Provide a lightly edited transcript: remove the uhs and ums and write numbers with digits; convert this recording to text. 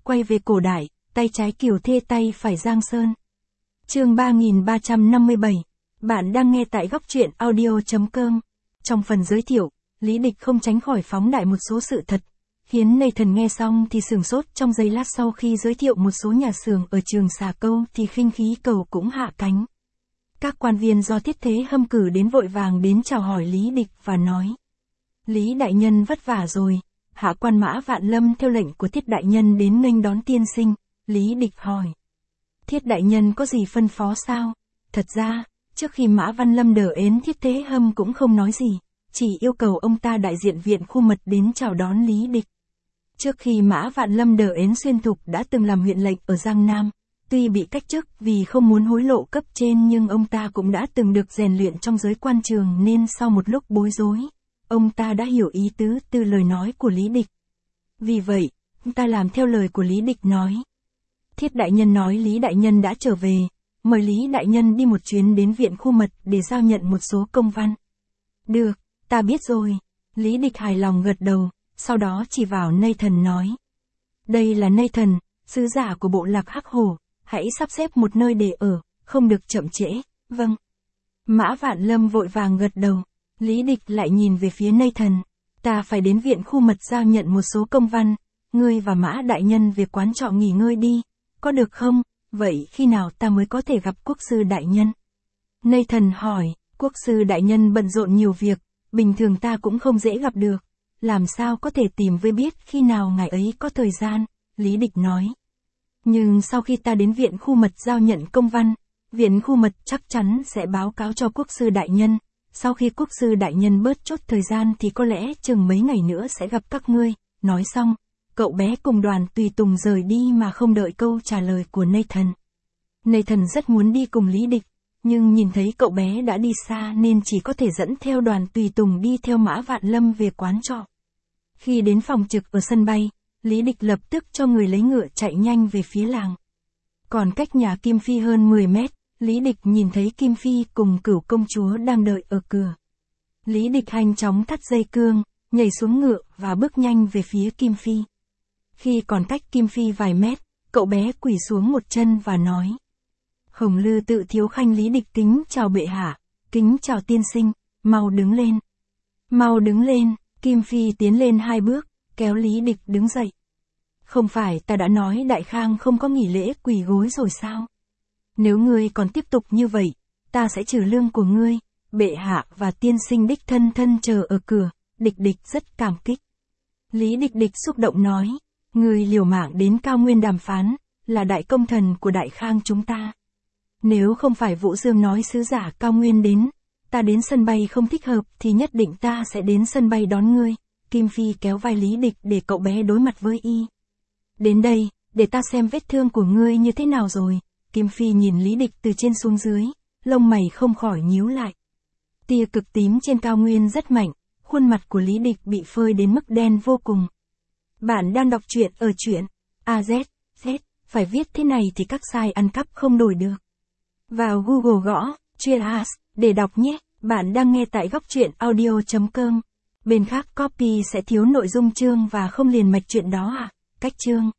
quay về cổ đại, tay trái Kiều Thê tay phải Giang Sơn. Chương 3357. Bạn đang nghe tại góc truyện audio.com. Trong phần giới thiệu, Lý Địch không tránh khỏi phóng đại một số sự thật, khiến Nathan nghe xong thì sửng sốt trong giây lát. Sau khi giới thiệu một số nhà xưởng ở Trường Xà Câu thì khinh khí cầu cũng hạ cánh. Các quan viên do Thiết Thế Hâm cử đến vội vàng đến chào hỏi Lý Địch và nói: Lý đại nhân vất vả rồi. Hạ quan Mã Vạn Lâm theo lệnh của Thiết đại nhân đến nghênh đón tiên sinh. Lý Địch hỏi: Thiết đại nhân có gì phân phó sao? Thật ra, trước khi Mã Văn Lâm đỡ ến Thiết Thế Hâm cũng không nói gì, chỉ yêu cầu ông ta đại diện viện khu mật đến chào đón Lý Địch. Trước khi Mã Vạn Lâm đỡ ến Xuyên Thục đã từng làm huyện lệnh ở Giang Nam, tuy bị cách chức vì không muốn hối lộ cấp trên nhưng ông ta cũng đã từng được rèn luyện trong giới quan trường nên sau một lúc bối rối, ông ta đã hiểu ý tứ từ lời nói của Lý Địch. Vì vậy, ông ta làm theo lời của Lý Địch nói. Thiết đại nhân nói Lý đại nhân đã trở về, mời Lý đại nhân đi một chuyến đến viện khu mật để giao nhận một số công văn. Được, ta biết rồi. Lý Địch hài lòng gật đầu, sau đó chỉ vào Nathan nói. Đây là Nathan, sứ giả của bộ lạc Hắc Hổ, hãy sắp xếp một nơi để ở, không được chậm trễ. Vâng. Mã Vạn Lâm vội vàng gật đầu. Lý Địch lại nhìn về phía Nathan. Ta phải đến viện khu mật giao nhận một số công văn, ngươi và Mã đại nhân về quán trọ nghỉ ngơi đi, có được không? Vậy khi nào ta mới có thể gặp quốc sư đại nhân? Nathan hỏi, quốc sư đại nhân bận rộn nhiều việc, bình thường ta cũng không dễ gặp được, làm sao có thể tìm với biết khi nào ngài ấy có thời gian? Lý Địch nói. Nhưng sau khi ta đến viện khu mật giao nhận công văn, viện khu mật chắc chắn sẽ báo cáo cho quốc sư đại nhân. Sau khi quốc sư đại nhân bớt chốt thời gian thì có lẽ chừng mấy ngày nữa sẽ gặp các ngươi. Nói xong, cậu bé cùng đoàn tùy tùng rời đi mà không đợi câu trả lời của Nathan. Nathan rất muốn đi cùng Lý Địch, nhưng nhìn thấy cậu bé đã đi xa nên chỉ có thể dẫn theo đoàn tùy tùng đi theo Mã Vạn Lâm về quán trọ. Khi đến phòng trực ở sân bay, Lý Địch lập tức cho người lấy ngựa chạy nhanh về phía làng. Còn cách nhà Kim Phi hơn 10 mét, Lý Địch nhìn thấy Kim Phi cùng Cửu công chúa đang đợi ở cửa. Lý Địch nhanh chóng thắt dây cương, nhảy xuống ngựa và bước nhanh về phía Kim Phi. Khi còn cách Kim Phi vài mét, cậu bé quỳ xuống một chân và nói. Hồng Lư Tự Thiếu Khanh Lý Địch kính chào bệ hạ, kính chào tiên sinh, mau đứng lên. Mau đứng lên, Kim Phi tiến lên 2 bước, kéo Lý Địch đứng dậy. Không phải ta đã nói Đại Khang không có nghỉ lễ quỳ gối rồi sao? Nếu ngươi còn tiếp tục như vậy, ta sẽ trừ lương của ngươi. Bệ hạ và tiên sinh đích thân chờ ở cửa. Địch rất cảm kích. Lý Địch xúc động nói, ngươi liều mạng đến Cao Nguyên đàm phán, là đại công thần của Đại Khang chúng ta. Nếu không phải Vũ Dương nói sứ giả Cao Nguyên đến, ta đến sân bay không thích hợp thì nhất định ta sẽ đến sân bay đón ngươi. Kim Phi kéo vai Lý Địch để cậu bé đối mặt với y. Đến đây, để ta xem vết thương của ngươi như thế nào rồi. Kim Phi nhìn Lý Địch từ trên xuống dưới, lông mày không khỏi nhíu lại. Tia cực tím trên cao nguyên rất mạnh, khuôn mặt của Lý Địch bị phơi đến mức đen vô cùng. Bạn đang đọc truyện ở truyện AZ, phải viết thế này thì các site ăn cắp không đổi được. Vào Google gõ truyện AZ để đọc nhé. Bạn đang nghe tại góc truyện audio.com. Bên khác copy sẽ thiếu nội dung chương và không liền mạch truyện đó à? Cách chương